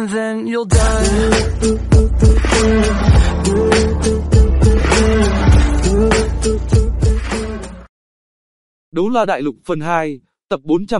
and then you'll die. Đấu La Đại Lục phần 2, tập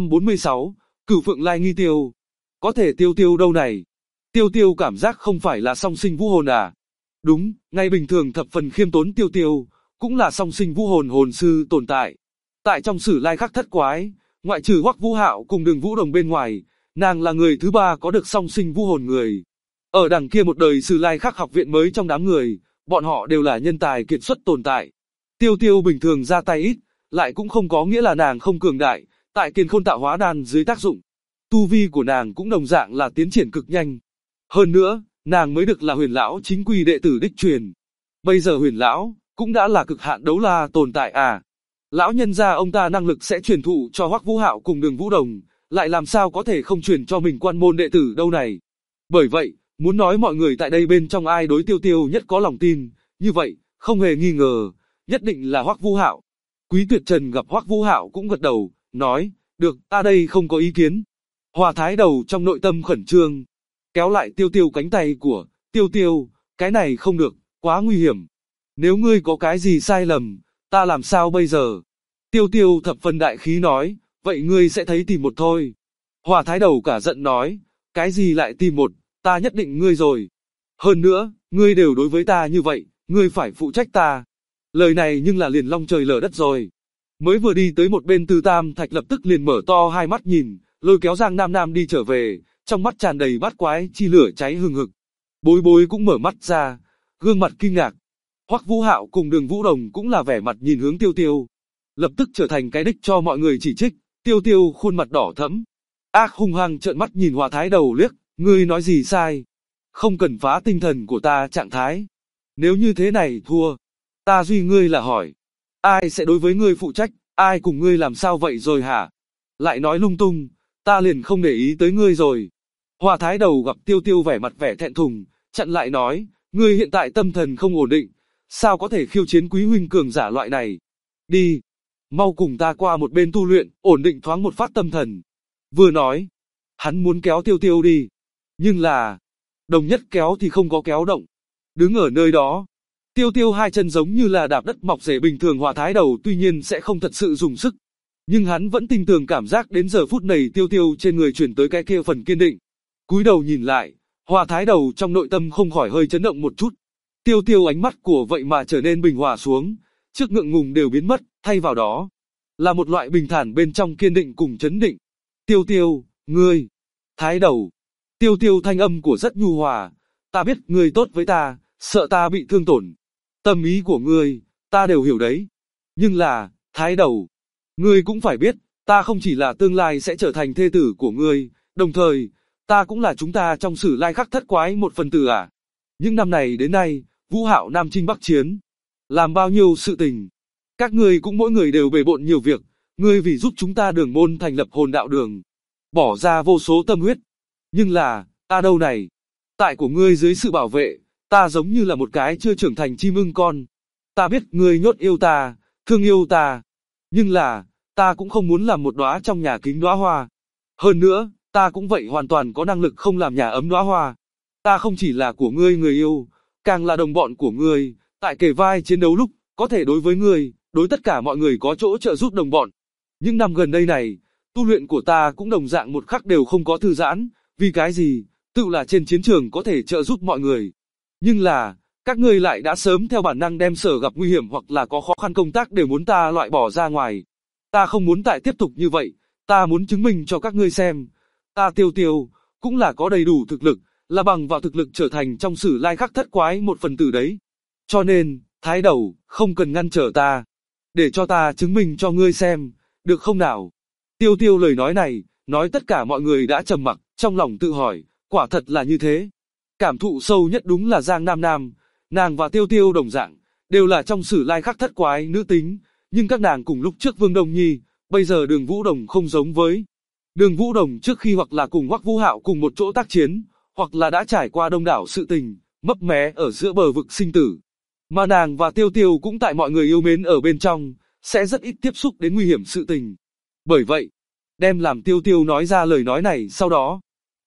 446, Cửu Phượng Lai nghi tiêu. Có thể Tiêu Tiêu đâu này? Tiêu Tiêu cảm giác không phải là song sinh vũ hồn à? Đúng, ngay bình thường thập phần khiêm tốn Tiêu Tiêu, cũng là song sinh vũ hồn hồn sư tồn tại. Tại trong Sử Lai Khắc Thất Quái, ngoại trừ Hoắc Vũ Hạo cùng Đường Vũ Đồng bên ngoài, nàng là người thứ ba có được song sinh vũ hồn người. Ở đằng kia một đời Sử Lai Khắc học viện mới trong đám người, bọn họ đều là nhân tài kiệt xuất tồn tại. Tiêu Tiêu bình thường ra tay ít, lại cũng không có nghĩa là nàng không cường đại, tại Kiền Khôn Tạo Hóa Đan dưới tác dụng, tu vi của nàng cũng đồng dạng là tiến triển cực nhanh. Hơn nữa, nàng mới được là Huyền lão chính quy đệ tử đích truyền. Bây giờ Huyền lão cũng đã là cực hạn đấu la tồn tại à? Lão nhân gia ông ta năng lực sẽ truyền thụ cho Hoắc Vũ Hạo cùng Đường Vũ Đồng, lại làm sao có thể không truyền cho mình quan môn đệ tử đâu này? Bởi vậy, muốn nói mọi người tại đây bên trong ai đối Tiêu Tiêu nhất có lòng tin, như vậy, không hề nghi ngờ, nhất định là Hoắc Vũ Hạo. Quý Tuyệt Trần gặp Hoắc Vũ Hạo cũng gật đầu, nói, được, ta đây không có ý kiến. Hòa Thái Đầu trong nội tâm khẩn trương, kéo lại Tiêu Tiêu cánh tay của, Tiêu Tiêu, cái này không được, quá nguy hiểm. Nếu ngươi có cái gì sai lầm, ta làm sao bây giờ? Tiêu Tiêu thập phần đại khí nói, vậy ngươi sẽ thấy tìm một thôi. Hòa Thái Đầu cả giận nói, cái gì lại tìm một, ta nhất định ngươi rồi. Hơn nữa, ngươi đều đối với ta như vậy, ngươi phải phụ trách ta. Lời này nhưng là liền long trời lở đất rồi. Mới vừa đi tới một bên Từ Tam Thạch lập tức liền mở to hai mắt nhìn, lôi kéo Giang Nam Nam đi trở về, trong mắt tràn đầy bát quái chi lửa cháy hừng hực. Bối Bối cũng mở mắt ra, gương mặt kinh ngạc. Hoắc Vũ Hạo cùng Đường Vũ Đồng cũng là vẻ mặt nhìn hướng Tiêu Tiêu, lập tức trở thành cái đích cho mọi người chỉ trích. Tiêu Tiêu khuôn mặt đỏ thẫm, ác hung hăng trợn mắt nhìn Hòa Thái Đầu liếc, ngươi nói gì sai? Không cần phá tinh thần của ta trạng thái. Nếu như thế này thua, ta duy ngươi là hỏi, ai sẽ đối với ngươi phụ trách, ai cùng ngươi làm sao vậy rồi hả? Lại nói lung tung, ta liền không để ý tới ngươi rồi. Hòa Thái Đầu gặp Tiêu Tiêu vẻ mặt vẻ thẹn thùng, chặn lại nói, ngươi hiện tại tâm thần không ổn định, sao có thể khiêu chiến quý huynh cường giả loại này? Đi, mau cùng ta qua một bên tu luyện, ổn định thoáng một phát tâm thần. Vừa nói, hắn muốn kéo Tiêu Tiêu đi, nhưng là, đồng nhất kéo thì không có kéo động. Đứng ở nơi đó, Tiêu Tiêu hai chân giống như là đạp đất mọc rễ bình thường. Hòa Thái Đầu tuy nhiên sẽ không thật sự dùng sức, nhưng hắn vẫn tin tưởng cảm giác đến giờ phút này Tiêu Tiêu trên người chuyển tới cái kia phần kiên định. Cúi đầu nhìn lại, Hòa Thái Đầu trong nội tâm không khỏi hơi chấn động một chút. Tiêu Tiêu ánh mắt của vậy mà trở nên bình hòa xuống, trước ngượng ngùng đều biến mất, thay vào đó là một loại bình thản bên trong kiên định cùng chấn định. Tiêu Tiêu, ngươi, Thái Đầu. Tiêu Tiêu thanh âm của rất nhu hòa, ta biết ngươi tốt với ta, sợ ta bị thương tổn. Tâm ý của ngươi, ta đều hiểu đấy. Nhưng là, Thái Đầu, ngươi cũng phải biết, ta không chỉ là tương lai sẽ trở thành thê tử của ngươi, đồng thời, ta cũng là chúng ta trong Sử Lai Khắc Thất Quái một phần tử à. Những năm này đến nay, Vũ Hạo Nam Chinh Bắc Chiến, làm bao nhiêu sự tình. Các ngươi cũng mỗi người đều bề bộn nhiều việc, ngươi vì giúp chúng ta Đường môn thành lập Hồn Đạo Đường, bỏ ra vô số tâm huyết. Nhưng là, ta đâu này? Tại của ngươi dưới sự bảo vệ, ta giống như là một cái chưa trưởng thành chim ưng con. Ta biết ngươi nhốt yêu ta, thương yêu ta. Nhưng là, ta cũng không muốn làm một đóa trong nhà kính đóa hoa. Hơn nữa, ta cũng vậy hoàn toàn có năng lực không làm nhà ấm đóa hoa. Ta không chỉ là của ngươi người yêu, càng là đồng bọn của ngươi, tại kề vai chiến đấu lúc, có thể đối với ngươi, đối tất cả mọi người có chỗ trợ giúp đồng bọn. Những năm gần đây này, tu luyện của ta cũng đồng dạng một khắc đều không có thư giãn, vì cái gì? Tự là trên chiến trường có thể trợ giúp mọi người. Nhưng là, các ngươi lại đã sớm theo bản năng đem sở gặp nguy hiểm hoặc là có khó khăn công tác đều muốn ta loại bỏ ra ngoài. Ta không muốn tại tiếp tục như vậy, ta muốn chứng minh cho các ngươi xem. Ta Tiêu Tiêu, cũng là có đầy đủ thực lực, là bằng vào thực lực trở thành trong Sử Lai Khắc Thất Quái một phần tử đấy. Cho nên, Thái Đầu, không cần ngăn trở ta. Để cho ta chứng minh cho ngươi xem, được không nào? Tiêu Tiêu lời nói này, nói tất cả mọi người đã trầm mặc, trong lòng tự hỏi, quả thật là như thế. Cảm thụ sâu nhất đúng là Giang Nam Nam, nàng và Tiêu Tiêu đồng dạng, đều là trong Sử Lai Khắc Thất Quái nữ tính, nhưng các nàng cùng lúc trước Vương Đông Nhi, bây giờ Đường Vũ Đồng không giống với. Đường Vũ Đồng trước khi hoặc là cùng Hoắc Vũ Hạo cùng một chỗ tác chiến, hoặc là đã trải qua đông đảo sự tình, mấp mé ở giữa bờ vực sinh tử. Mà nàng và Tiêu Tiêu cũng tại mọi người yêu mến ở bên trong, sẽ rất ít tiếp xúc đến nguy hiểm sự tình. Bởi vậy, đem làm Tiêu Tiêu nói ra lời nói này sau đó,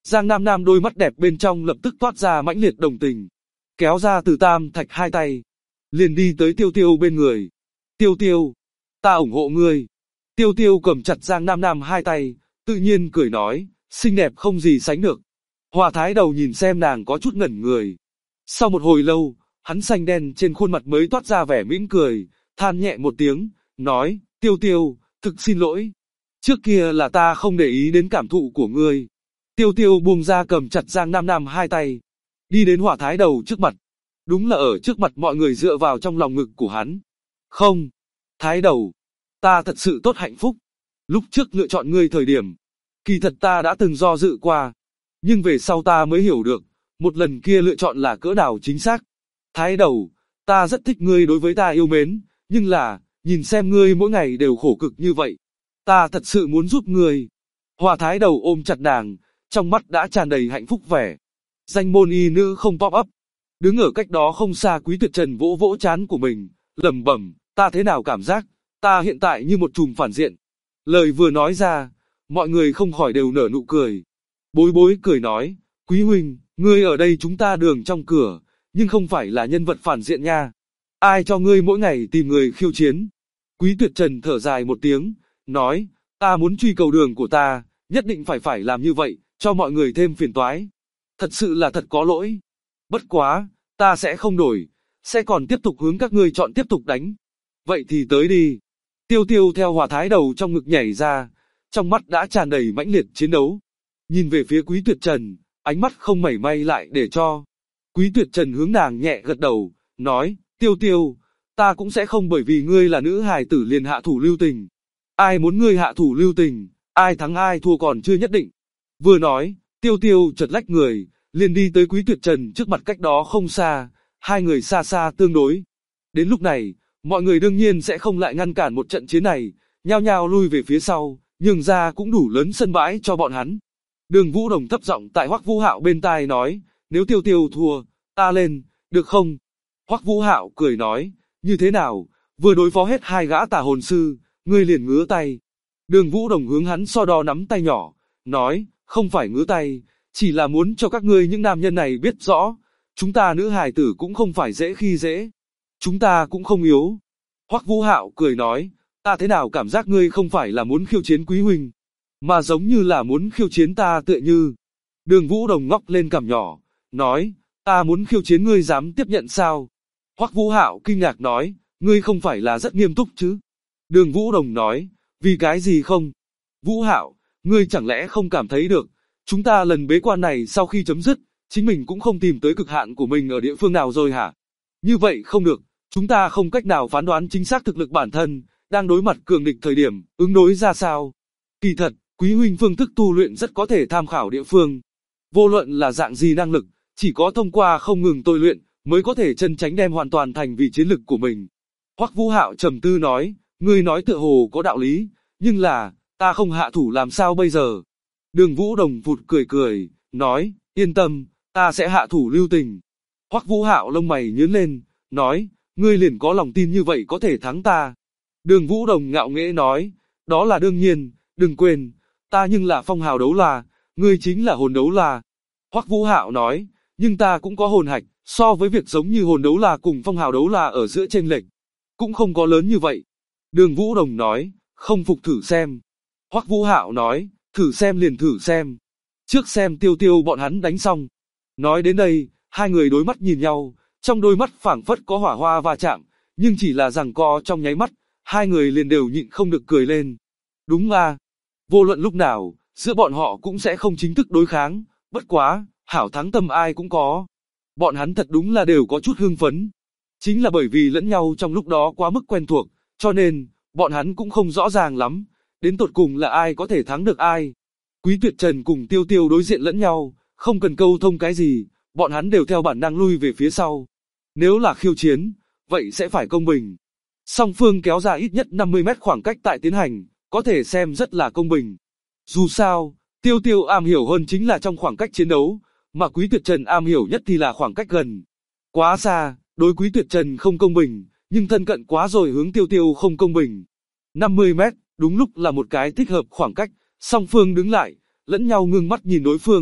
Giang Nam Nam đôi mắt đẹp bên trong lập tức toát ra mãnh liệt đồng tình. Kéo ra Từ Tam Thạch hai tay. Liền đi tới Tiêu Tiêu bên người. Tiêu Tiêu, ta ủng hộ ngươi. Tiêu Tiêu cầm chặt Giang Nam Nam hai tay, tự nhiên cười nói, xinh đẹp không gì sánh được. Hòa Thái Đầu nhìn xem nàng có chút ngẩn người. Sau một hồi lâu, hắn xanh đen trên khuôn mặt mới toát ra vẻ mỉm cười, than nhẹ một tiếng, nói, Tiêu Tiêu, thực xin lỗi. Trước kia là ta không để ý đến cảm thụ của ngươi. Tiêu Tiêu buông ra cầm chặt Giang Nam Nam hai tay, đi đến Hòa Thái Đầu trước mặt. Đúng là ở trước mặt mọi người dựa vào trong lòng ngực của hắn. Không, Thái Đầu, ta thật sự tốt hạnh phúc. Lúc trước lựa chọn ngươi thời điểm, kỳ thật ta đã từng do dự qua. Nhưng về sau ta mới hiểu được, một lần kia lựa chọn là cỡ nào chính xác. Thái Đầu, ta rất thích ngươi đối với ta yêu mến, nhưng là, nhìn xem ngươi mỗi ngày đều khổ cực như vậy. Ta thật sự muốn giúp ngươi. Hòa Thái Đầu ôm chặt nàng, trong mắt đã tràn đầy hạnh phúc vẻ. Danh môn y nữ không pop up. Đứng ở cách đó không xa Quý Tuyệt Trần vỗ vỗ trán của mình, lẩm bẩm, ta thế nào cảm giác, ta hiện tại như một chùm phản diện. Lời vừa nói ra, mọi người không khỏi đều nở nụ cười. Bối Bối cười nói, Quý huynh, ngươi ở đây chúng ta đường trong cửa, nhưng không phải là nhân vật phản diện nha. Ai cho ngươi mỗi ngày tìm người khiêu chiến? Quý Tuyệt Trần thở dài một tiếng, nói, ta muốn truy cầu đường của ta, nhất định phải làm như vậy, cho mọi người thêm phiền toái. Thật sự là thật có lỗi. Bất quá, ta sẽ không đổi, sẽ còn tiếp tục hướng các ngươi chọn tiếp tục đánh. Vậy thì tới đi. Tiêu Tiêu theo Hòa Thái Đầu trong ngực nhảy ra, trong mắt đã tràn đầy mãnh liệt chiến đấu. Nhìn về phía Quý Tuyệt Trần, ánh mắt không mảy may lại để cho. Quý Tuyệt Trần hướng nàng nhẹ gật đầu, nói, Tiêu Tiêu, ta cũng sẽ không bởi vì ngươi là nữ hài tử liền hạ thủ lưu tình. Ai muốn ngươi hạ thủ lưu tình, ai thắng ai thua còn chưa nhất định. Vừa nói, Tiêu Tiêu chợt lách người, liền đi tới Quý Tuyệt Trần trước mặt cách đó không xa, hai người xa xa tương đối. Đến lúc này, mọi người đương nhiên sẽ không lại ngăn cản một trận chiến này, nhao nhao lui về phía sau, nhường ra cũng đủ lớn sân bãi cho bọn hắn. Đường Vũ Đồng thấp giọng tại Hoắc Vũ Hạo bên tai nói, nếu Tiêu Tiêu thua, ta lên, được không? Hoắc Vũ Hạo cười nói, như thế nào, vừa đối phó hết hai gã tà hồn sư, ngươi liền ngứa tay. Đường Vũ Đồng hướng hắn so đo nắm tay nhỏ, nói, không phải ngứa tay, chỉ là muốn cho các ngươi những nam nhân này biết rõ, chúng ta nữ hài tử cũng không phải dễ khi dễ, chúng ta cũng không yếu. Hoắc Vũ Hạo cười nói, ta thế nào cảm giác ngươi không phải là muốn khiêu chiến Quý huynh, mà giống như là muốn khiêu chiến ta tựa như. Đường Vũ Đồng ngóc lên cằm nhỏ, nói, ta muốn khiêu chiến ngươi dám tiếp nhận sao? Hoắc Vũ Hạo kinh ngạc nói, ngươi không phải là rất nghiêm túc chứ? Đường Vũ Đồng nói, vì cái gì không? Vũ Hạo, ngươi chẳng lẽ không cảm thấy được, chúng ta lần bế quan này sau khi chấm dứt, chính mình cũng không tìm tới cực hạn của mình ở địa phương nào rồi hả? Như vậy không được, chúng ta không cách nào phán đoán chính xác thực lực bản thân, đang đối mặt cường địch thời điểm, ứng đối ra sao. Kỳ thật, Quý huynh phương thức tu luyện rất có thể tham khảo địa phương. Vô luận là dạng gì năng lực, chỉ có thông qua không ngừng tôi luyện, mới có thể chân tránh đem hoàn toàn thành vì chiến lực của mình. Hoắc Vũ Hạo trầm tư nói, ngươi nói tựa hồ có đạo lý, nhưng là, ta không hạ thủ làm sao bây giờ? Đường Vũ Đồng phụt cười cười, nói, yên tâm, ta sẽ hạ thủ lưu tình. Hoắc Vũ Hạo lông mày nhướng lên, nói, ngươi liền có lòng tin như vậy có thể thắng ta. Đường Vũ Đồng ngạo nghễ nói, đó là đương nhiên, đừng quên, ta nhưng là phong hào đấu la, ngươi chính là hồn đấu la. Hoắc Vũ Hạo nói, nhưng ta cũng có hồn hạch, so với việc giống như hồn đấu la cùng phong hào đấu la ở giữa chênh lệch, cũng không có lớn như vậy. Đường Vũ Đồng nói, không phục thử xem. Hoắc Vũ Hạo nói, thử xem liền thử xem. Trước xem Tiêu Tiêu bọn hắn đánh xong. Nói đến đây, hai người đối mắt nhìn nhau, trong đôi mắt phảng phất có hỏa hoa va chạm, nhưng chỉ là giằng co trong nháy mắt, hai người liền đều nhịn không được cười lên. Đúng à, vô luận lúc nào, giữa bọn họ cũng sẽ không chính thức đối kháng, bất quá, hảo thắng tâm ai cũng có. Bọn hắn thật đúng là đều có chút hưng phấn. Chính là bởi vì lẫn nhau trong lúc đó quá mức quen thuộc, cho nên, bọn hắn cũng không rõ ràng lắm, đến tột cùng là ai có thể thắng được ai. Quý Tuyệt Trần cùng Tiêu Tiêu đối diện lẫn nhau, không cần câu thông cái gì, bọn hắn đều theo bản năng lui về phía sau. Nếu là khiêu chiến, vậy sẽ phải công bình. Song phương kéo ra ít nhất 50 mét khoảng cách tại tiến hành, có thể xem rất là công bình. Dù sao, Tiêu Tiêu am hiểu hơn chính là trong khoảng cách chiến đấu, mà Quý Tuyệt Trần am hiểu nhất thì là khoảng cách gần. Quá xa, đối Quý Tuyệt Trần không công bình, nhưng thân cận quá rồi hướng Tiêu Tiêu không công bình. 50 mét, đúng lúc là một cái thích hợp khoảng cách, song phương đứng lại, lẫn nhau ngưng mắt nhìn đối phương,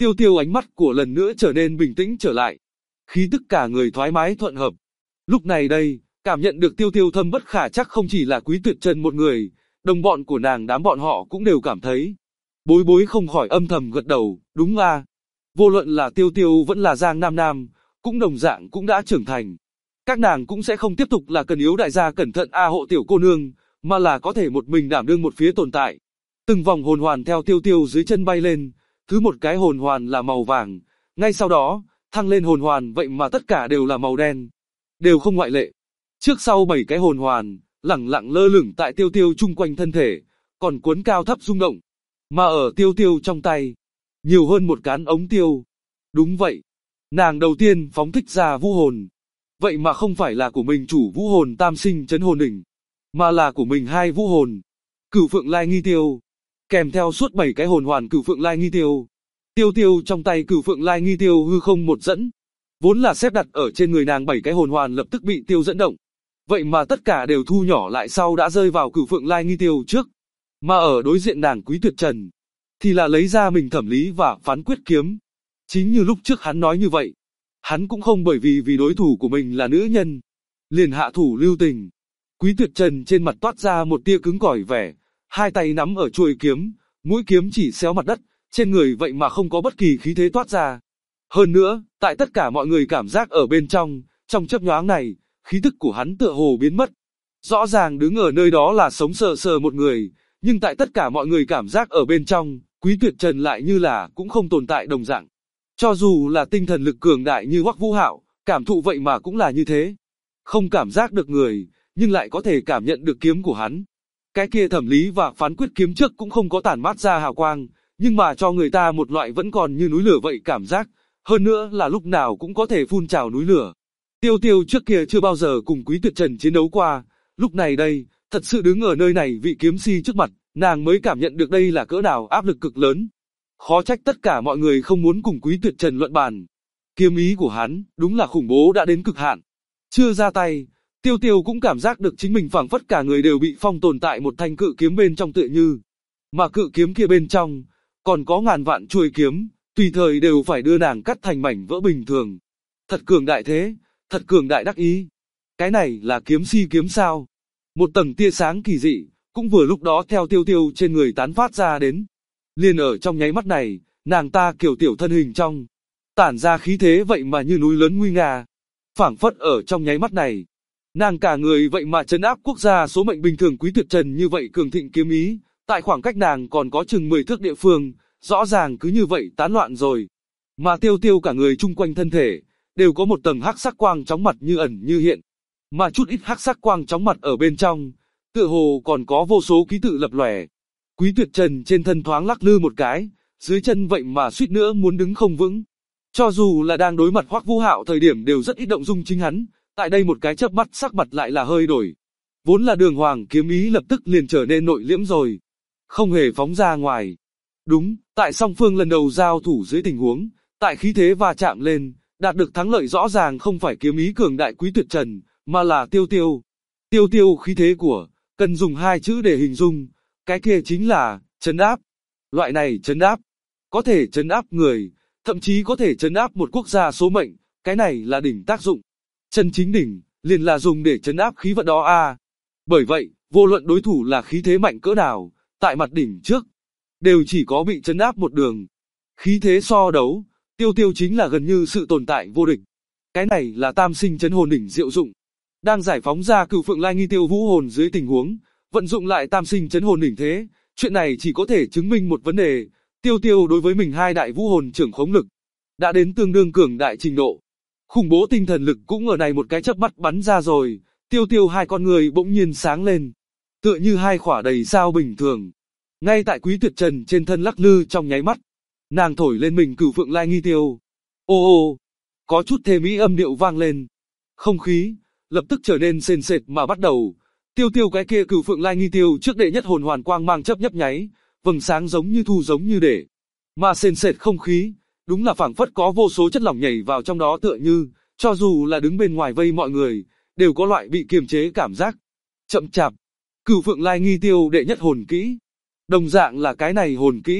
Tiêu Tiêu ánh mắt của lần nữa trở nên bình tĩnh trở lại. Khí tức cả người thoải mái thuận hợp. Lúc này đây, cảm nhận được Tiêu Tiêu thâm bất khả chắc không chỉ là Quý Tuyệt Trần một người, đồng bọn của nàng đám bọn họ cũng đều cảm thấy. Bối Bối không khỏi âm thầm gật đầu, đúng à. Vô luận là Tiêu Tiêu vẫn là Giang Nam Nam, cũng đồng dạng cũng đã trưởng thành. Các nàng cũng sẽ không tiếp tục là cần yếu đại gia cẩn thận hộ tiểu cô nương, mà là có thể một mình đảm đương một phía tồn tại. Từng vòng hồn hoàn theo Tiêu Tiêu dưới chân bay lên, thứ một cái hồn hoàn là màu vàng, ngay sau đó, thăng lên hồn hoàn vậy mà tất cả đều là màu đen, đều không ngoại lệ. Trước sau 7 cái hồn hoàn, lẳng lặng lơ lửng tại Tiêu Tiêu chung quanh thân thể, còn cuốn cao thấp rung động. Mà ở Tiêu Tiêu trong tay, nhiều hơn một cán ống tiêu. Đúng vậy, nàng đầu tiên phóng thích ra vũ hồn. Vậy mà không phải là của mình chủ vũ hồn tam sinh chấn hồn đỉnh, mà là của mình hai vũ hồn. Cửu Phượng Lai Nghi Tiêu, kèm theo suốt 7 cái hồn hoàn Cửu Phượng Lai Nghi Tiêu. Tiêu Tiêu trong tay Cửu Phượng Lai Nghi Tiêu hư không một dẫn, vốn là xếp đặt ở trên người nàng 7 cái hồn hoàn lập tức bị tiêu dẫn động. Vậy mà tất cả đều thu nhỏ lại sau đã rơi vào Cửu Phượng Lai Nghi Tiêu trước. Mà ở đối diện nàng Quý Tuyệt Trần, thì là lấy ra mình thẩm lý và phán quyết kiếm. Chính như lúc trước hắn nói như vậy, hắn cũng không bởi vì đối thủ của mình là nữ nhân, liền hạ thủ lưu tình. Quý Tuyệt Trần trên mặt toát ra một tia cứng cỏi vẻ, hai tay nắm ở chuôi kiếm, mũi kiếm chỉ xéo mặt đất, trên người vậy mà không có bất kỳ khí thế toát ra. Hơn nữa, tại tất cả mọi người cảm giác ở bên trong chớp nhoáng này, khí tức của hắn tựa hồ biến mất. Rõ ràng đứng ở nơi đó là sống sờ sờ một người, nhưng tại tất cả mọi người cảm giác ở bên trong, Quý Tuyệt Trần lại như là cũng không tồn tại đồng dạng. Cho dù là tinh thần lực cường đại như Hoắc Vũ Hạo, cảm thụ vậy mà cũng là như thế. Không cảm giác được người, nhưng lại có thể cảm nhận được kiếm của hắn. Cái kia thẩm lý và phán quyết kiếm trước cũng không có tản mát ra hào quang, nhưng mà cho người ta một loại vẫn còn như núi lửa vậy cảm giác, hơn nữa là lúc nào cũng có thể phun trào núi lửa. Tiêu Tiêu trước kia chưa bao giờ cùng Quý Tuyệt Trần chiến đấu qua, lúc này đây, thật sự đứng ở nơi này vị kiếm si trước mặt, nàng mới cảm nhận được đây là cỡ nào áp lực cực lớn. Khó trách tất cả mọi người không muốn cùng Quý Tuyệt Trần luận bàn. Kiếm ý của hắn, đúng là khủng bố đã đến cực hạn. Chưa ra tay, Tiêu Tiêu cũng cảm giác được chính mình phảng phất cả người đều bị phong tồn tại một thanh cự kiếm bên trong tựa như. Mà cự kiếm kia bên trong, còn có ngàn vạn chuôi kiếm, tùy thời đều phải đưa nàng cắt thành mảnh vỡ bình thường. Thật cường đại thế, thật cường đại đắc ý. Cái này là kiếm si kiếm sao? Một tầng tia sáng kỳ dị, cũng vừa lúc đó theo Tiêu Tiêu trên người tán phát ra đến. Liền ở trong nháy mắt này, nàng ta kiểu tiểu thân hình trong, tản ra khí thế vậy mà như núi lớn nguy nga. Phảng phất ở trong nháy mắt này, nàng cả người vậy mà trấn áp quốc gia số mệnh bình thường Quý Tuyệt Trần như vậy cường thịnh kiếm ý, tại khoảng cách nàng còn có chừng 10 thước địa phương, rõ ràng cứ như vậy tán loạn rồi. Mà Tiêu Tiêu cả người chung quanh thân thể, đều có một tầng hắc sắc quang chóng mặt như ẩn như hiện. Mà chút ít hắc sắc quang chóng mặt ở bên trong, tựa hồ còn có vô số ký tự lập lòe. Quý Tuyệt Trần trên thân thoáng lắc lư một cái, dưới chân vậy mà suýt nữa muốn đứng không vững. Cho dù là đang đối mặt Hoắc Vũ Hạo thời điểm đều rất ít động dung chính hắn, tại đây một cái chớp mắt sắc mặt lại là hơi đổi. Vốn là đường hoàng kiếm ý lập tức liền trở nên nội liễm rồi, không hề phóng ra ngoài. Đúng, tại song phương lần đầu giao thủ dưới tình huống, tại khí thế va chạm lên, đạt được thắng lợi rõ ràng không phải kiếm ý cường đại Quý Tuyệt Trần, mà là Tiêu Tiêu. Tiêu Tiêu khí thế của, cần dùng hai chữ để hình dung, cái kia chính là trấn áp. Loại này trấn áp, có thể trấn áp người, thậm chí có thể trấn áp một quốc gia số mệnh, cái này là đỉnh tác dụng. Chân chính đỉnh, liền là dùng để trấn áp khí vận đó a. Bởi vậy, vô luận đối thủ là khí thế mạnh cỡ nào, tại mặt đỉnh trước, đều chỉ có bị trấn áp một đường. Khí thế so đấu, Tiêu Tiêu chính là gần như sự tồn tại vô địch. Cái này là tam sinh chấn hồn đỉnh diệu dụng. Đang giải phóng ra Cửu Phượng Lai Nghi Tiêu vũ hồn dưới tình huống, vận dụng lại tam sinh chấn hồn đỉnh thế, chuyện này chỉ có thể chứng minh một vấn đề, Tiêu Tiêu đối với mình hai đại vũ hồn trưởng khống lực, đã đến tương đương cường đại trình độ. Khủng bố tinh thần lực cũng ở này một cái chớp mắt bắn ra rồi, Tiêu Tiêu hai con người bỗng nhiên sáng lên, tựa như hai quả đầy sao bình thường. Ngay tại Quý Tuyệt Trần trên thân lắc lư trong nháy mắt, nàng thổi lên mình Cửu Phượng Lai Nghi Tiêu. Ô ô, có chút thê mỹ âm điệu vang lên. Không khí lập tức trở nên sền sệt mà bắt đầu. Tiêu Tiêu cái kia Cửu Phượng Lai Nghi Tiêu trước đệ nhất hồn hoàn quang mang chớp nhấp nháy, vầng sáng giống như thu giống như để. Mà sền sệt không khí, đúng là phảng phất có vô số chất lỏng nhảy vào trong đó tựa như, cho dù là đứng bên ngoài vây mọi người, đều có loại bị kiềm chế cảm giác. Chậm chạp, Cửu Phượng Lai Nghi Tiêu đệ nhất hồn kỹ. Đồng dạng là cái này hồn kỹ,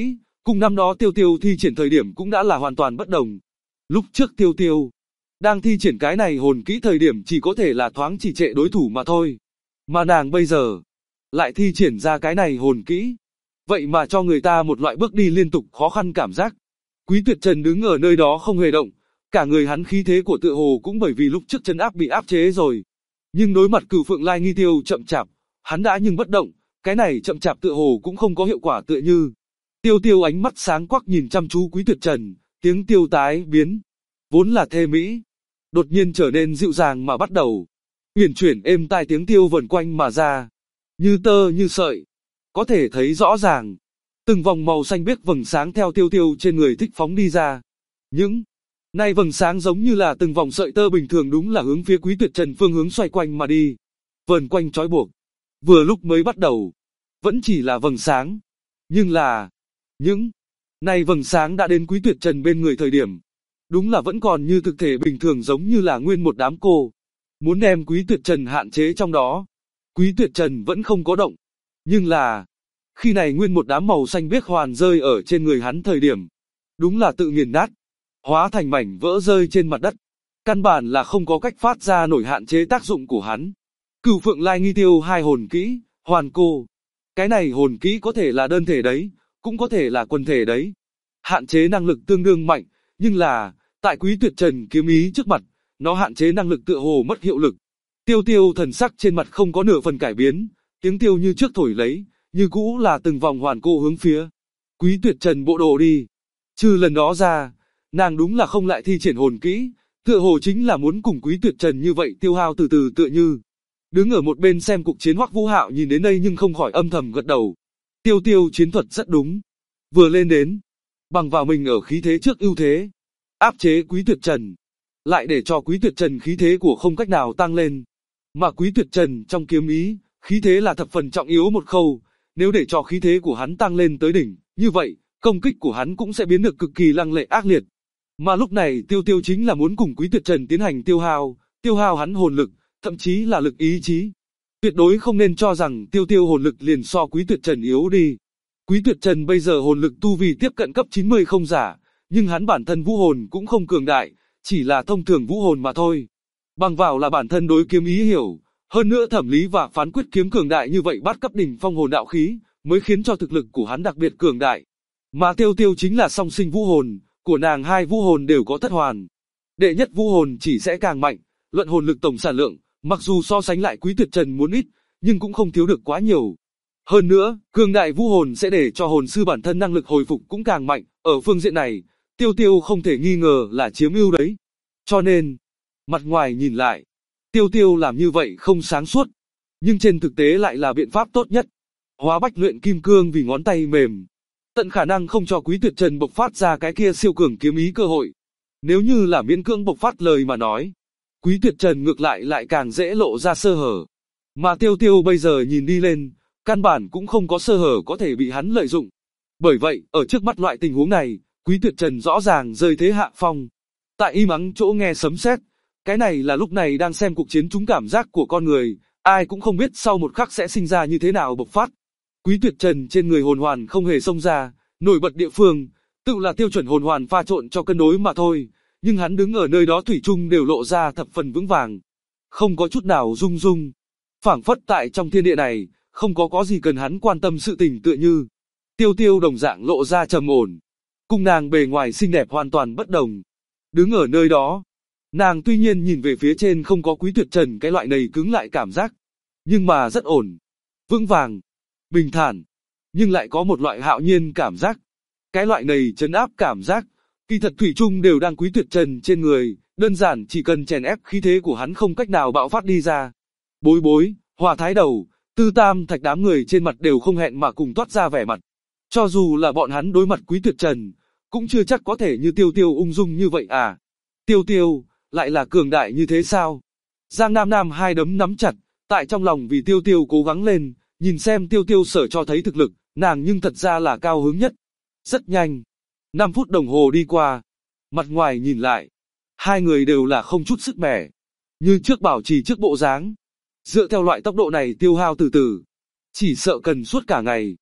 Cùng năm đó Tiêu Tiêu thi triển thời điểm cũng đã là hoàn toàn bất đồng. Lúc trước Tiêu Tiêu đang thi triển cái này hồn kỹ thời điểm chỉ có thể là thoáng chỉ trệ đối thủ mà thôi. Mà nàng bây giờ lại thi triển ra cái này hồn kỹ. Vậy mà cho người ta một loại bước đi liên tục khó khăn cảm giác. Quý Tuyệt Trần đứng ở nơi đó không hề động, cả người hắn khí thế của tựa hồ cũng bởi vì lúc trước trấn áp bị áp chế rồi. Nhưng đối mặt Cửu Phượng Lai Nghi Tiêu chậm chạp, hắn đã nhưng bất động, cái này chậm chạp tựa hồ cũng không có hiệu quả tựa như. Tiêu Tiêu ánh mắt sáng quắc nhìn chăm chú Quý Tuyệt Trần, tiếng tiêu tái biến, vốn là thê mỹ, đột nhiên trở nên dịu dàng mà bắt đầu. Huyền chuyển êm tai tiếng tiêu vần quanh mà ra, như tơ như sợi, có thể thấy rõ ràng. Từng vòng màu xanh biếc vầng sáng theo Tiêu Tiêu trên người thích phóng đi ra. Những này vầng sáng giống như là từng vòng sợi tơ bình thường, đúng là hướng phía Quý Tuyệt Trần phương hướng xoay quanh mà đi, vần quanh trói buộc. Vừa lúc mới bắt đầu, vẫn chỉ là vầng sáng, nhưng là những này vầng sáng đã đến Quý Tuyệt Trần bên người thời điểm, đúng là vẫn còn như thực thể bình thường, giống như là nguyên một đám cô muốn đem Quý Tuyệt Trần hạn chế trong đó. Quý Tuyệt Trần vẫn không có động, nhưng là khi này nguyên một đám màu xanh biếc hoàn rơi ở trên người hắn thời điểm, đúng là tự nghiền nát, hóa thành mảnh vỡ rơi trên mặt đất. Căn bản là không có cách phát ra nổi hạn chế tác dụng của hắn. Cửu Phượng Lai Nghi Tiêu hai hồn kỹ, hoàn cô. Cái này hồn kỹ có thể là đơn thể đấy, cũng có thể là quần thể đấy. Hạn chế năng lực tương đương mạnh, nhưng là, tại Quý Tuyệt Trần kiếm ý trước mặt, nó hạn chế năng lực tựa hồ mất hiệu lực. Tiêu Tiêu thần sắc trên mặt không có nửa phần cải biến, tiếng tiêu như trước thổi lấy, như cũ là từng vòng hoàn cô hướng phía Quý Tuyệt Trần bộ đồ đi. Trừ lần đó ra, nàng đúng là không lại thi triển hồn kỹ, tựa hồ chính là muốn cùng Quý Tuyệt Trần như vậy tiêu hao từ từ tựa như. Đứng ở một bên xem cuộc chiến Hoắc Vũ Hạo nhìn đến đây nhưng không khỏi âm thầm gật đầu. Tiêu Tiêu chiến thuật rất đúng. Vừa lên đến, bằng vào mình ở khí thế trước ưu thế, áp chế Quý Tuyệt Trần, lại để cho Quý Tuyệt Trần khí thế của không cách nào tăng lên. Mà Quý Tuyệt Trần trong kiếm ý, khí thế là thập phần trọng yếu một khâu, nếu để cho khí thế của hắn tăng lên tới đỉnh, như vậy, công kích của hắn cũng sẽ biến được cực kỳ lăng lệ ác liệt. Mà lúc này Tiêu Tiêu chính là muốn cùng Quý Tuyệt Trần tiến hành tiêu hao hắn hồn lực, thậm chí là lực ý chí. Tuyệt đối không nên cho rằng Tiêu Tiêu hồn lực liền so Quý Tuyệt Trần yếu đi. Quý Tuyệt Trần bây giờ hồn lực tu vi tiếp cận cấp 90 không giả, nhưng hắn bản thân vũ hồn cũng không cường đại, chỉ là thông thường vũ hồn mà thôi. Bằng vào là bản thân đối kiếm ý hiểu, hơn nữa thẩm lý và phán quyết kiếm cường đại như vậy bắt cấp đỉnh phong hồn đạo khí, mới khiến cho thực lực của hắn đặc biệt cường đại. Mà Tiêu Tiêu chính là song sinh vũ hồn, của nàng hai vũ hồn đều có thất hoàn. Đệ nhất vũ hồn chỉ sẽ càng mạnh, luận hồn lực tổng sản lượng, mặc dù so sánh lại Quý Tuyệt Trần muốn ít, nhưng cũng không thiếu được quá nhiều. Hơn nữa, cường đại vũ hồn sẽ để cho hồn sư bản thân năng lực hồi phục cũng càng mạnh, ở phương diện này, Tiêu Tiêu không thể nghi ngờ là chiếm ưu đấy. Cho nên, mặt ngoài nhìn lại, Tiêu Tiêu làm như vậy không sáng suốt, nhưng trên thực tế lại là biện pháp tốt nhất. Hóa bách luyện kim cương vì ngón tay mềm, tận khả năng không cho Quý Tuyệt Trần bộc phát ra cái kia siêu cường kiếm ý cơ hội. Nếu như là miễn cưỡng bộc phát lời mà nói, Quý Tuyệt Trần ngược lại càng dễ lộ ra sơ hở. Mà Tiêu Tiêu bây giờ nhìn đi lên, căn bản cũng không có sơ hở có thể bị hắn lợi dụng. Bởi vậy, ở trước mắt loại tình huống này, Quý Tuyệt Trần rõ ràng rơi thế hạ phong. Tại im ắng chỗ nghe sấm sét, cái này là lúc này đang xem cuộc chiến chúng cảm giác của con người, ai cũng không biết sau một khắc sẽ sinh ra như thế nào bộc phát. Quý Tuyệt Trần trên người hồn hoàn không hề xông ra, nổi bật địa phương, tự là tiêu chuẩn hồn hoàn pha trộn cho cân đối mà thôi, nhưng hắn đứng ở nơi đó thủy chung đều lộ ra thập phần vững vàng, không có chút nào rung rung, phảng phất tại trong thiên địa này, không có gì cần hắn quan tâm sự tình tựa như. Tiêu Tiêu đồng dạng lộ ra trầm ổn, cùng nàng bề ngoài xinh đẹp hoàn toàn bất đồng. Đứng ở nơi đó, nàng tuy nhiên nhìn về phía trên không có Quý Tuyệt Trần cái loại này cứng lại cảm giác, nhưng mà rất ổn, vững vàng, bình thản, nhưng lại có một loại hạo nhiên cảm giác. Cái loại này trấn áp cảm giác, kỳ thật thủy chung đều đang Quý Tuyệt Trần trên người, đơn giản chỉ cần chèn ép khí thế của hắn không cách nào bạo phát đi ra. Bối Bối, Hòa Thái Đầu, Tư Tam Thạch đám người trên mặt đều không hẹn mà cùng toát ra vẻ mặt. Cho dù là bọn hắn đối mặt Quý Tuyệt Trần, cũng chưa chắc có thể như Tiêu Tiêu ung dung như vậy à. Tiêu Tiêu, lại là cường đại như thế sao? Giang Nam Nam hai đấm nắm chặt, tại trong lòng vì Tiêu Tiêu cố gắng lên, nhìn xem Tiêu Tiêu sở cho thấy thực lực, nàng nhưng thật ra là cao hứng nhất. Rất nhanh, 5 phút đồng hồ đi qua, mặt ngoài nhìn lại, hai người đều là không chút sức mẻ, như trước bảo trì trước bộ dáng. Dựa theo loại tốc độ này tiêu hao từ từ, chỉ sợ cần suốt cả ngày.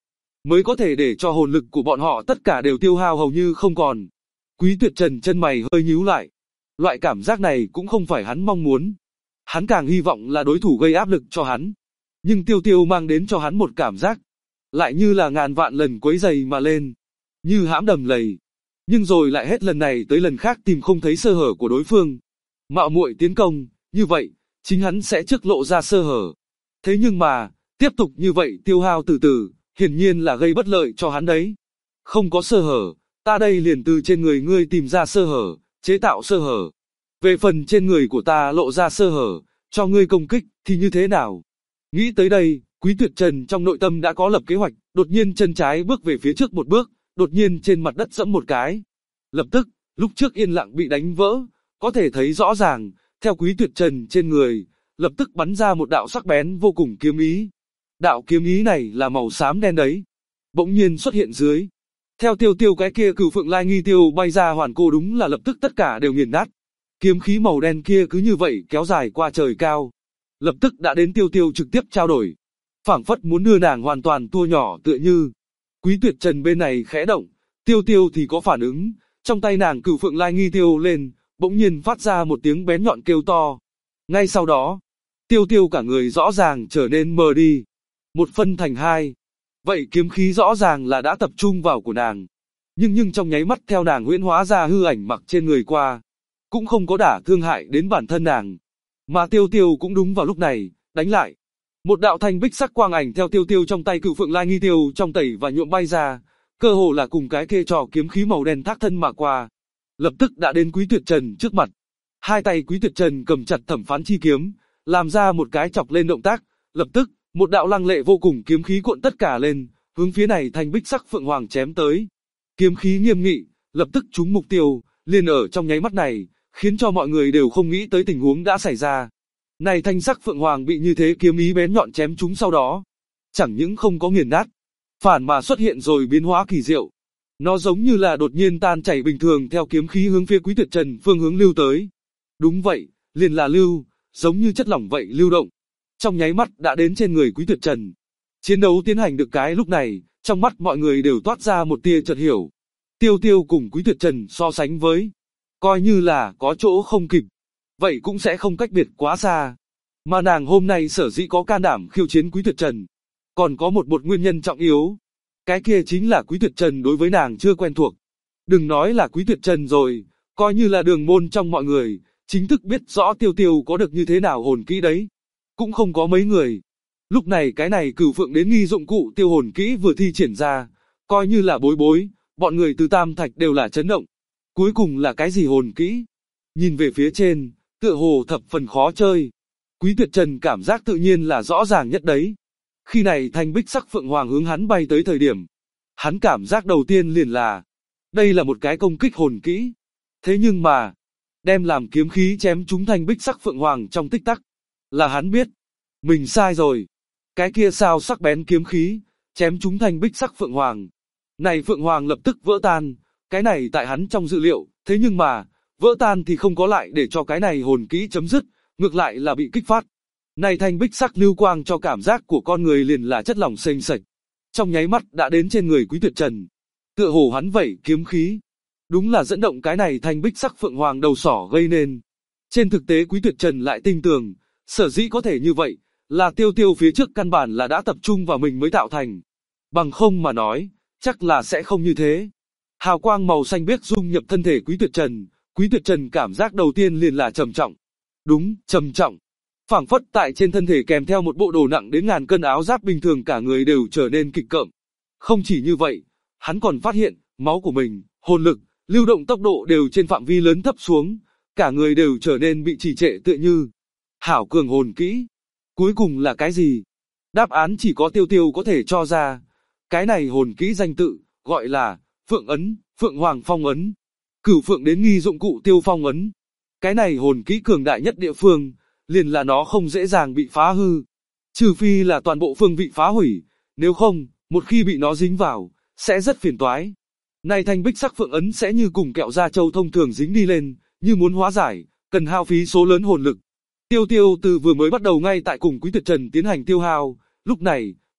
mới có thể để cho hồn lực của bọn họ tất cả đều tiêu hao hầu như không còn. Quý Tuyệt Trần chân mày hơi nhíu lại. Loại cảm giác này cũng không phải hắn mong muốn. Hắn càng hy vọng là đối thủ gây áp lực cho hắn. Nhưng Tiêu Tiêu mang đến cho hắn một cảm giác, lại như là ngàn vạn lần quấy giày mà lên, như hãm đầm lầy. Nhưng rồi lại hết lần này tới lần khác tìm không thấy sơ hở của đối phương. Mạo muội tiến công, như vậy, chính hắn sẽ trước lộ ra sơ hở. Thế nhưng mà, tiếp tục như vậy tiêu hao từ từ, hiển nhiên là gây bất lợi cho hắn đấy. Không có sơ hở, ta đây liền từ trên người ngươi tìm ra sơ hở, chế tạo sơ hở. Về phần trên người của ta lộ ra sơ hở, cho ngươi công kích, thì như thế nào? Nghĩ tới đây, Quý Tuyệt Trần trong nội tâm đã có lập kế hoạch, đột nhiên chân trái bước về phía trước một bước, đột nhiên trên mặt đất giẫm một cái. Lập tức, lúc trước yên lặng bị đánh vỡ, có thể thấy rõ ràng, theo Quý Tuyệt Trần trên người, lập tức bắn ra một đạo sắc bén vô cùng kiếm ý. Đạo kiếm ý này là màu xám đen đấy. Bỗng nhiên xuất hiện dưới. Theo Tiêu Tiêu cái kia Cửu Phượng Lai Nghi Tiêu bay ra hoàn cô đúng là lập tức tất cả đều nghiền nát. Kiếm khí màu đen kia cứ như vậy kéo dài qua trời cao. Lập tức đã đến Tiêu Tiêu trực tiếp trao đổi. Phảng phất muốn đưa nàng hoàn toàn tua nhỏ tựa như. Quý Tuyệt Trần bên này khẽ động, Tiêu Tiêu thì có phản ứng. Trong tay nàng Cửu Phượng Lai Nghi Tiêu lên, bỗng nhiên phát ra một tiếng bén nhọn kêu to. Ngay sau đó, Tiêu Tiêu cả người rõ ràng trở nên mờ đi. Một phân thành hai. Vậy kiếm khí rõ ràng là đã tập trung vào của nàng. Nhưng trong nháy mắt theo nàng huyễn hóa ra hư ảnh mặc trên người qua, cũng không có đả thương hại đến bản thân nàng. Mà Tiêu Tiêu cũng đúng vào lúc này, đánh lại. Một đạo thanh bích sắc quang ảnh theo Tiêu Tiêu trong tay Cửu Phượng Lai Nghi Tiêu trong tẩy và nhuộm bay ra, cơ hồ là cùng cái kia trò kiếm khí màu đen thác thân mà qua. Lập tức đã đến Quý Tuyệt Trần trước mặt. Hai tay Quý Tuyệt Trần cầm chặt Thẩm Phán Chi kiếm, làm ra một cái chọc lên động tác, lập tức, một đạo lăng lệ vô cùng kiếm khí cuộn tất cả lên, hướng phía này thanh bích sắc phượng hoàng chém tới. Kiếm khí nghiêm nghị, lập tức trúng mục tiêu, liền ở trong nháy mắt này, khiến cho mọi người đều không nghĩ tới tình huống đã xảy ra. Này thanh sắc phượng hoàng bị như thế kiếm ý bén nhọn chém trúng sau đó, chẳng những không có nghiền nát, phản mà xuất hiện rồi biến hóa kỳ diệu. Nó giống như là đột nhiên tan chảy bình thường theo kiếm khí hướng phía Quý Tuyệt Trần phương hướng lưu tới. Đúng vậy, liền là lưu, giống như chất lỏng vậy lưu động. Trong nháy mắt đã đến trên người Quý Tuyệt Trần. Chiến đấu tiến hành được cái lúc này, trong mắt mọi người đều toát ra một tia chợt hiểu. Tiêu Tiêu cùng Quý Tuyệt Trần so sánh với, coi như là có chỗ không kịp, vậy cũng sẽ không cách biệt quá xa. Mà nàng hôm nay sở dĩ có can đảm khiêu chiến Quý Tuyệt Trần, còn có một nguyên nhân trọng yếu. Cái kia chính là Quý Tuyệt Trần đối với nàng chưa quen thuộc. Đừng nói là Quý Tuyệt Trần rồi, coi như là Đường Môn trong mọi người, chính thức biết rõ Tiêu Tiêu có được như thế nào hồn kỹ đấy. Cũng không có mấy người. Lúc này cái này Cửu Phượng đến nghi dụng cụ tiêu hồn kỹ vừa thi triển ra, coi như là bối, bọn người từ Tam Thạch đều là chấn động. Cuối cùng là cái gì hồn kỹ? Nhìn về phía trên, tựa hồ thập phần khó chơi. Quý Tuyệt Trần cảm giác tự nhiên là rõ ràng nhất đấy. Khi này thanh bích sắc phượng hoàng hướng hắn bay tới thời điểm, hắn cảm giác đầu tiên liền là, đây là một cái công kích hồn kỹ. Thế nhưng mà, đem làm kiếm khí chém trúng thanh bích sắc phượng hoàng trong tích tắc, là hắn biết, mình sai rồi. Cái kia sao sắc bén kiếm khí, chém trúng thanh bích sắc phượng hoàng. Này phượng hoàng lập tức vỡ tan, cái này tại hắn trong dự liệu, thế nhưng mà, vỡ tan thì không có lại để cho cái này hồn kỹ chấm dứt, ngược lại là bị kích phát. Này thanh bích sắc lưu quang cho cảm giác của con người liền là chất lỏng xanh sạch. Trong nháy mắt đã đến trên người Quý Tuyệt Trần. Tựa hồ hắn vậy kiếm khí. Đúng là dẫn động cái này thanh bích sắc phượng hoàng đầu sỏ gây nên. Trên thực tế Quý Tuyệt Trần lại tinh tường, sở dĩ có thể như vậy, là Tiêu Tiêu phía trước căn bản là đã tập trung vào mình mới tạo thành. Bằng không mà nói, chắc là sẽ không như thế. Hào quang màu xanh biếc dung nhập thân thể Quý Tuyệt Trần. Quý Tuyệt Trần cảm giác đầu tiên liền là trầm trọng. Đúng, trầm trọng. Phảng phất tại trên thân thể kèm theo một bộ đồ nặng đến ngàn cân áo giáp bình thường cả người đều trở nên kịch cộm. Không chỉ như vậy, hắn còn phát hiện, máu của mình, hồn lực, lưu động tốc độ đều trên phạm vi lớn thấp xuống, cả người đều trở nên bị trì trệ tựa như. Hảo cường hồn kỹ. Cuối cùng là cái gì? Đáp án chỉ có Tiêu Tiêu có thể cho ra. Cái này hồn kỹ danh tự, gọi là Phượng Ấn, Phượng Hoàng Phong Ấn. Cửu Phượng đến nghi dụng cụ Tiêu Phong Ấn. Cái này hồn kỹ cường đại nhất địa phương, liền là nó không dễ dàng bị phá hư. Trừ phi là toàn bộ phương vị phá hủy, nếu không, một khi bị nó dính vào, sẽ rất phiền toái. Này thanh bích sắc phượng ấn sẽ như cùng kẹo da trâu thông thường dính đi lên, như muốn hóa giải, cần hao phí số lớn hồn lực. Tiêu Tiêu từ vừa mới bắt đầu ngay tại cùng Quý Tuyệt Trần tiến hành tiêu hao, lúc này,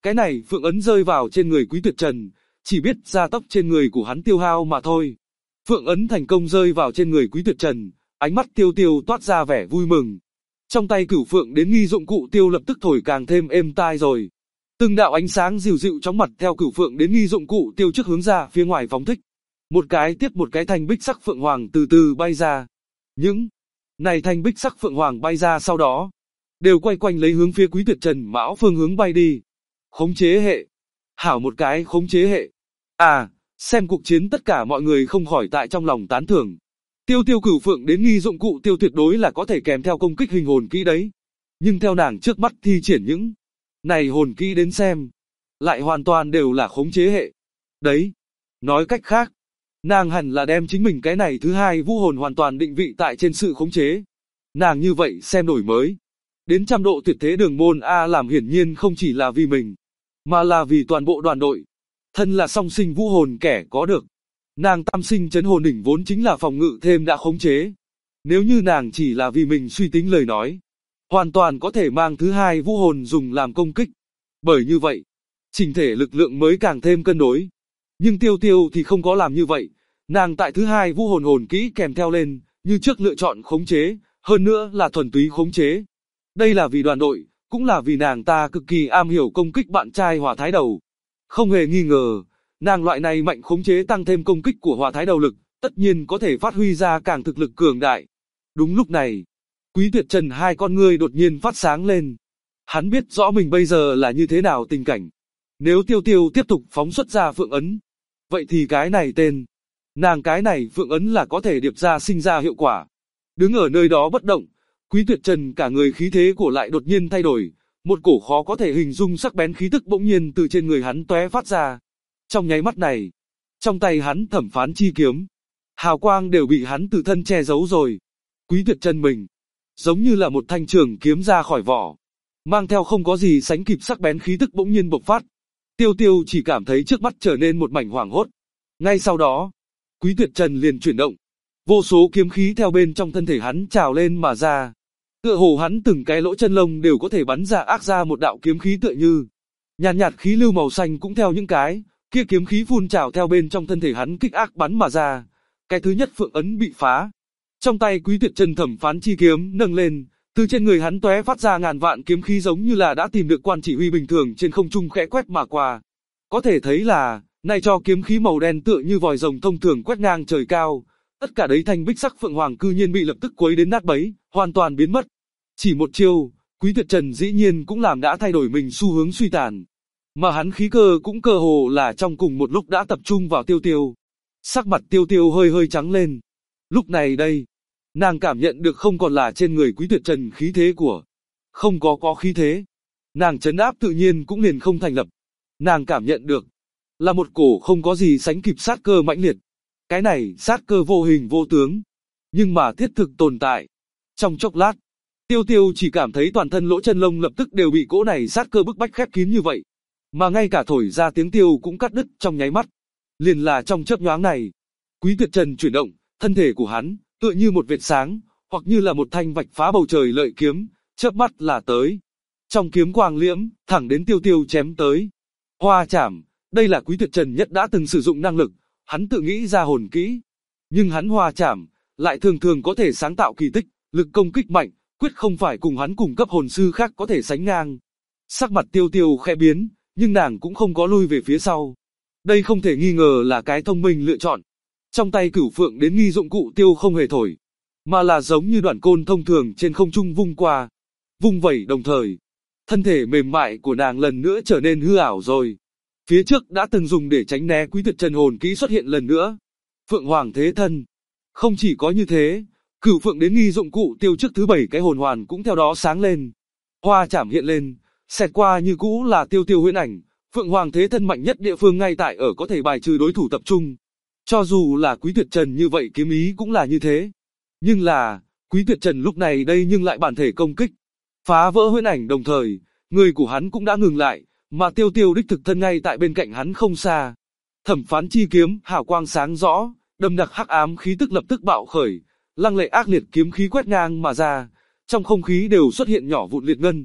Cái này phượng ấn rơi vào trên người Quý Tuyệt Trần, chỉ biết gia tốc trên người của hắn tiêu hao mà thôi. Phượng ấn thành công rơi vào trên người Quý Tuyệt Trần, ánh mắt Tiêu Tiêu toát ra vẻ vui mừng. Trong tay Cửu Phượng đến nghi dụng cụ tiêu lập tức thổi càng thêm êm tai rồi. Từng đạo ánh sáng dịu dịu chóng mặt theo Cửu Phượng đến nghi dụng cụ tiêu trước hướng ra phía ngoài phóng thích. Một cái tiếp một cái thanh bích sắc phượng hoàng từ từ bay ra. Những này thanh bích sắc phượng hoàng bay ra sau đó, đều quay quanh lấy hướng phía Quý Tuyệt Trần mão phương hướng bay đi. Khống chế hệ. Hảo một cái khống chế hệ. À, xem cuộc chiến tất cả mọi người không khỏi tại trong lòng tán thưởng. Tiêu Tiêu Cửu Phượng đến nghi dụng cụ tiêu tuyệt đối là có thể kèm theo công kích hình hồn kỹ đấy. Nhưng theo nàng trước mắt thi triển những này hồn kỹ đến xem, lại hoàn toàn đều là khống chế hệ. Đấy, nói cách khác, nàng hẳn là đem chính mình cái này thứ hai vũ hồn hoàn toàn định vị tại trên sự khống chế. Nàng như vậy xem đổi mới. Đến trăm độ tuyệt thế đường môn A làm hiển nhiên không chỉ là vì mình, mà là vì toàn bộ đoàn đội. Thân là song sinh vũ hồn kẻ có được. Nàng tam sinh chấn hồn đỉnh vốn chính là phòng ngự thêm đã khống chế. Nếu như nàng chỉ là vì mình suy tính lời nói, hoàn toàn có thể mang thứ hai vũ hồn dùng làm công kích. Bởi như vậy, chỉnh thể lực lượng mới càng thêm cân đối. Nhưng Tiêu Tiêu thì không có làm như vậy. Nàng tại thứ hai vũ hồn hồn kỹ kèm theo lên, như trước lựa chọn khống chế, hơn nữa là thuần túy khống chế. Đây là vì đoàn đội, cũng là vì nàng ta cực kỳ am hiểu công kích bạn trai Hỏa Thái Đầu. Không hề nghi ngờ, nàng loại này mạnh khống chế tăng thêm công kích của Hỏa Thái Đầu lực, tất nhiên có thể phát huy ra càng thực lực cường đại. Đúng lúc này, Quý Tuyệt Trần hai con ngươi đột nhiên phát sáng lên. Hắn biết rõ mình bây giờ là như thế nào tình cảnh. Nếu Tiêu Tiêu tiếp tục phóng xuất ra phượng ấn, vậy thì cái này tên, nàng cái này phượng ấn là có thể điệp ra sinh ra hiệu quả. Đứng ở nơi đó bất động, Quý Tuyệt Trần cả người khí thế của lại đột nhiên thay đổi, một cổ khó có thể hình dung sắc bén khí tức bỗng nhiên từ trên người hắn tóe phát ra. Trong nháy mắt này, trong tay hắn thẩm phán chi kiếm, hào quang đều bị hắn từ thân che giấu rồi. Quý Tuyệt Trần mình, giống như là một thanh trường kiếm ra khỏi vỏ, mang theo không có gì sánh kịp sắc bén khí tức bỗng nhiên bộc phát. Tiêu Tiêu chỉ cảm thấy trước mắt trở nên một mảnh hoảng hốt. Ngay sau đó, Quý Tuyệt Trần liền chuyển động, vô số kiếm khí theo bên trong thân thể hắn trào lên mà ra. Tựa hồ hắn từng cái lỗ chân lông đều có thể bắn ra ác ra một đạo kiếm khí tựa như. Nhàn nhạt khí lưu màu xanh cũng theo những cái kia kiếm khí phun trào theo bên trong thân thể hắn kích ác bắn mà ra. Cái thứ nhất phượng ấn bị phá. Trong tay Quý Tuyệt Trần thẩm phán chi kiếm nâng lên, từ trên người hắn tóe phát ra ngàn vạn kiếm khí giống như là đã tìm được quan chỉ huy bình thường trên không trung khẽ quét mà qua. Có thể thấy là, này cho kiếm khí màu đen tựa như vòi rồng thông thường quét ngang trời cao. Tất cả đấy thanh bích sắc phượng hoàng cư nhiên bị lập tức quấy đến nát bấy, hoàn toàn biến mất. Chỉ một chiêu, Quý Tuyệt Trần dĩ nhiên cũng làm đã thay đổi mình xu hướng suy tàn. Mà hắn khí cơ cũng cơ hồ là trong cùng một lúc đã tập trung vào Tiêu Tiêu. Sắc mặt Tiêu Tiêu hơi hơi trắng lên. Lúc này đây, nàng cảm nhận được không còn là trên người Quý Tuyệt Trần khí thế của. Không có khí thế. Nàng trấn áp tự nhiên cũng liền không thành lập. Nàng cảm nhận được là một cổ không có gì sánh kịp sát cơ mãnh liệt. Cái này sát cơ vô hình vô tướng, nhưng mà thiết thực tồn tại. Trong chốc lát, Tiêu Tiêu chỉ cảm thấy toàn thân lỗ chân lông lập tức đều bị cỗ này sát cơ bức bách khép kín như vậy. Mà ngay cả thổi ra tiếng tiêu cũng cắt đứt trong nháy mắt. Liền là trong chớp nhoáng này, Quý Tuyệt Trần chuyển động, thân thể của hắn, tựa như một vệt sáng, hoặc như là một thanh vạch phá bầu trời lợi kiếm, chớp mắt là tới. Trong kiếm quang liễm, thẳng đến Tiêu Tiêu chém tới. Hoa chảm, đây là Quý Tuyệt Trần nhất đã từng sử dụng năng lực, hắn tự nghĩ ra hồn kỹ. Nhưng hắn hoa chảm, lại thường thường có thể sáng tạo kỳ tích, lực công kích mạnh, quyết không phải cùng hắn cùng cấp hồn sư khác có thể sánh ngang. Sắc mặt Tiêu Tiêu khẽ biến, nhưng nàng cũng không có lui về phía sau. Đây không thể nghi ngờ là cái thông minh lựa chọn. Trong tay Cửu Phượng đến nghi dụng cụ tiêu không hề thổi, mà là giống như đoạn côn thông thường trên không trung vung qua. Vung vẩy đồng thời, thân thể mềm mại của nàng lần nữa trở nên hư ảo rồi. Phía trước đã từng dùng để tránh né Quý Tuyệt Trần hồn kỹ xuất hiện lần nữa. Phượng Hoàng Thế Thân. Không chỉ có như thế, Cửu Phượng đến nghi dụng cụ tiêu trước thứ 7 cái hồn hoàn cũng theo đó sáng lên. Hoa chảm hiện lên, xẹt qua như cũ là Tiêu Tiêu huyễn ảnh. Phượng Hoàng Thế Thân mạnh nhất địa phương ngay tại ở có thể bài trừ đối thủ tập trung. Cho dù là Quý Tuyệt Trần như vậy kiếm ý cũng là như thế. Nhưng là, Quý Tuyệt Trần lúc này đây nhưng lại bản thể công kích. Phá vỡ huyễn ảnh đồng thời, người của hắn cũng đã ngừng lại, mà Tiêu Tiêu đích thực thân ngay tại bên cạnh hắn không xa. Thẩm phán chi kiếm, hào quang sáng rõ, đâm đặc hắc ám khí tức lập tức bạo khởi, lăng lệ ác liệt kiếm khí quét ngang mà ra, trong không khí đều xuất hiện nhỏ vụn liệt ngân.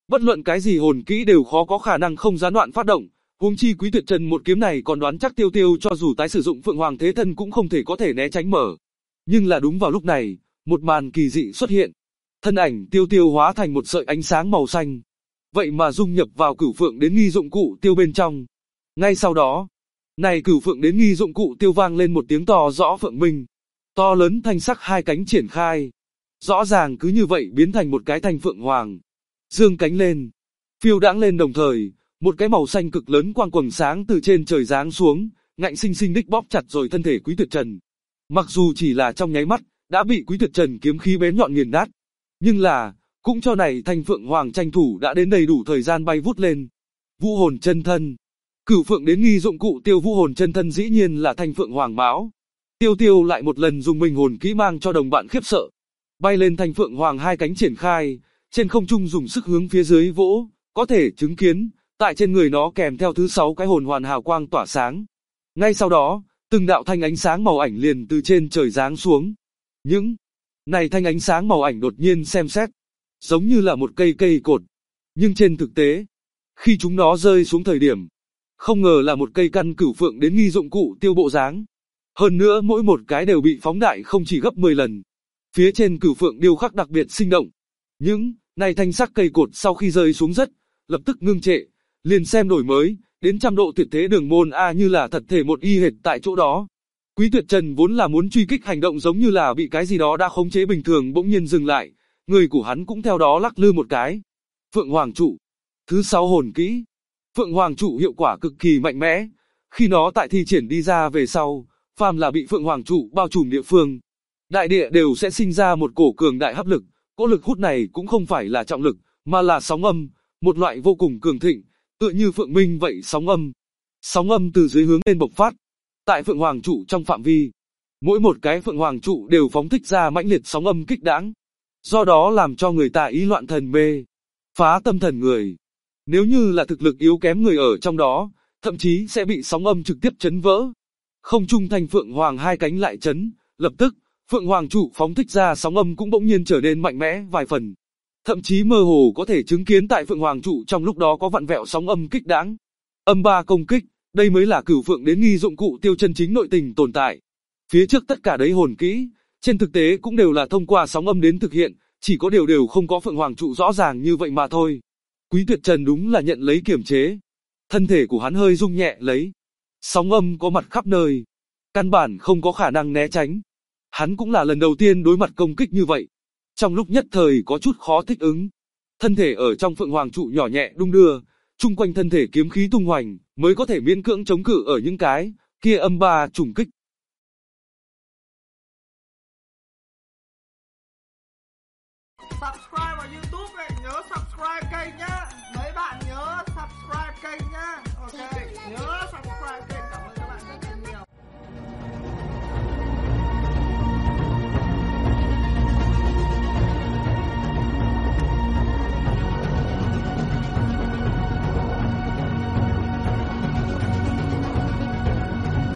Bất luận cái gì hồn kỹ đều khó có khả năng không gián đoạn phát động, huống chi Quý Tuyệt Trần một kiếm này còn đoán chắc Tiêu Tiêu cho dù tái sử dụng Phượng Hoàng Thế Thân cũng không thể có thể né tránh mở. Nhưng là đúng vào lúc này, một màn kỳ dị xuất hiện. Thân ảnh Tiêu Tiêu hóa thành một sợi ánh sáng màu xanh. Vậy mà dung nhập vào Cửu Phượng đến nghi dụng cụ tiêu bên trong. Ngay sau đó, này Cửu Phượng đến nghi dụng cụ tiêu vang lên một tiếng to rõ phượng minh. To lớn thanh sắc hai cánh triển khai. Rõ ràng cứ như vậy biến thành một cái thanh phượng hoàng. Dương cánh lên, phiêu đãng lên đồng thời, một cái màu xanh cực lớn quang quầng sáng từ trên trời giáng xuống, ngạnh sinh sinh đích bóp chặt rồi thân thể Quý Tuyệt Trần. Mặc dù chỉ là trong nháy mắt, đã bị Quý Tuyệt Trần kiếm khí bén nhọn nghiền nát. Nhưng là, cũng cho này thanh phượng hoàng tranh thủ đã đến đầy đủ thời gian bay vút lên. Vũ hồn chân thân. Cửu Phượng đến nghi dụng cụ tiêu vũ hồn chân thân dĩ nhiên là thanh phượng hoàng mão. Tiêu Tiêu lại một lần dùng mình hồn kỹ mang cho đồng bạn khiếp sợ. Bay lên thanh phượng hoàng hai cánh triển khai, trên không trung dùng sức hướng phía dưới vỗ, có thể chứng kiến, tại trên người nó kèm theo thứ 6 cái hồn hoàn hào quang tỏa sáng. Ngay sau đó, từng đạo thanh ánh sáng màu ảnh liền từ trên trời giáng xuống. Những này thanh ánh sáng màu ảnh đột nhiên xem xét, giống như là một cây cột. Nhưng trên thực tế, khi chúng nó rơi xuống thời điểm, không ngờ là một cây căn Cửu Phượng đến nghi dụng cụ tiêu bộ dáng. Hơn nữa mỗi một cái đều bị phóng đại không chỉ gấp 10 lần. Phía trên Cửu Phượng điêu khắc đặc biệt sinh động. Những này thanh sắc cây cột sau khi rơi xuống rất, lập tức ngưng trệ, liền xem đổi mới, đến trăm độ tuyệt thế đường môn A như là thật thể một y hệt tại chỗ đó. Quý Tuyệt Trần vốn là muốn truy kích hành động giống như là bị cái gì đó đã khống chế bình thường bỗng nhiên dừng lại, người của hắn cũng theo đó lắc lư một cái. Phượng Hoàng trụ. Thứ 6 hồn kỹ. Phượng Hoàng trụ hiệu quả cực kỳ mạnh mẽ, khi nó tại thi triển đi ra về sau, phàm là bị Phượng Hoàng trụ bao trùm địa phương, đại địa đều sẽ sinh ra một cổ cường đại hấp lực. Cỗ lực hút này cũng không phải là trọng lực, mà là sóng âm, một loại vô cùng cường thịnh, tựa như phượng minh vậy sóng âm. Sóng âm từ dưới hướng lên bộc phát. Tại Phượng Hoàng trụ trong phạm vi, mỗi một cái Phượng Hoàng trụ đều phóng thích ra mãnh liệt sóng âm kích đãng, do đó làm cho người ta ý loạn thần mê, phá tâm thần người. Nếu như là thực lực yếu kém người ở trong đó, thậm chí sẽ bị sóng âm trực tiếp chấn vỡ. Không trung thanh Phượng Hoàng hai cánh lại chấn, lập tức, Phượng Hoàng trụ phóng thích ra sóng âm cũng bỗng nhiên trở nên mạnh mẽ vài phần. Thậm chí mơ hồ có thể chứng kiến tại Phượng Hoàng trụ trong lúc đó có vặn vẹo sóng âm kích đãng. Âm ba công kích, đây mới là Cửu Phượng đến nghi dụng cụ tiêu chân chính nội tình tồn tại. Phía trước tất cả đấy hồn kỹ, trên thực tế cũng đều là thông qua sóng âm đến thực hiện, chỉ có điều đều không có Phượng Hoàng trụ rõ ràng như vậy mà thôi. Quý Tuyệt Trần đúng là nhận lấy kiểm chế. Thân thể của hắn hơi rung nhẹ lấy. Sóng âm có mặt khắp nơi, căn bản không có khả năng né tránh. Hắn cũng là lần đầu tiên đối mặt công kích như vậy. Trong lúc nhất thời có chút khó thích ứng. Thân thể ở trong Phượng Hoàng trụ nhỏ nhẹ đung đưa, chung quanh thân thể kiếm khí tung hoành, mới có thể miễn cưỡng chống cự ở những cái kia âm ba trùng kích.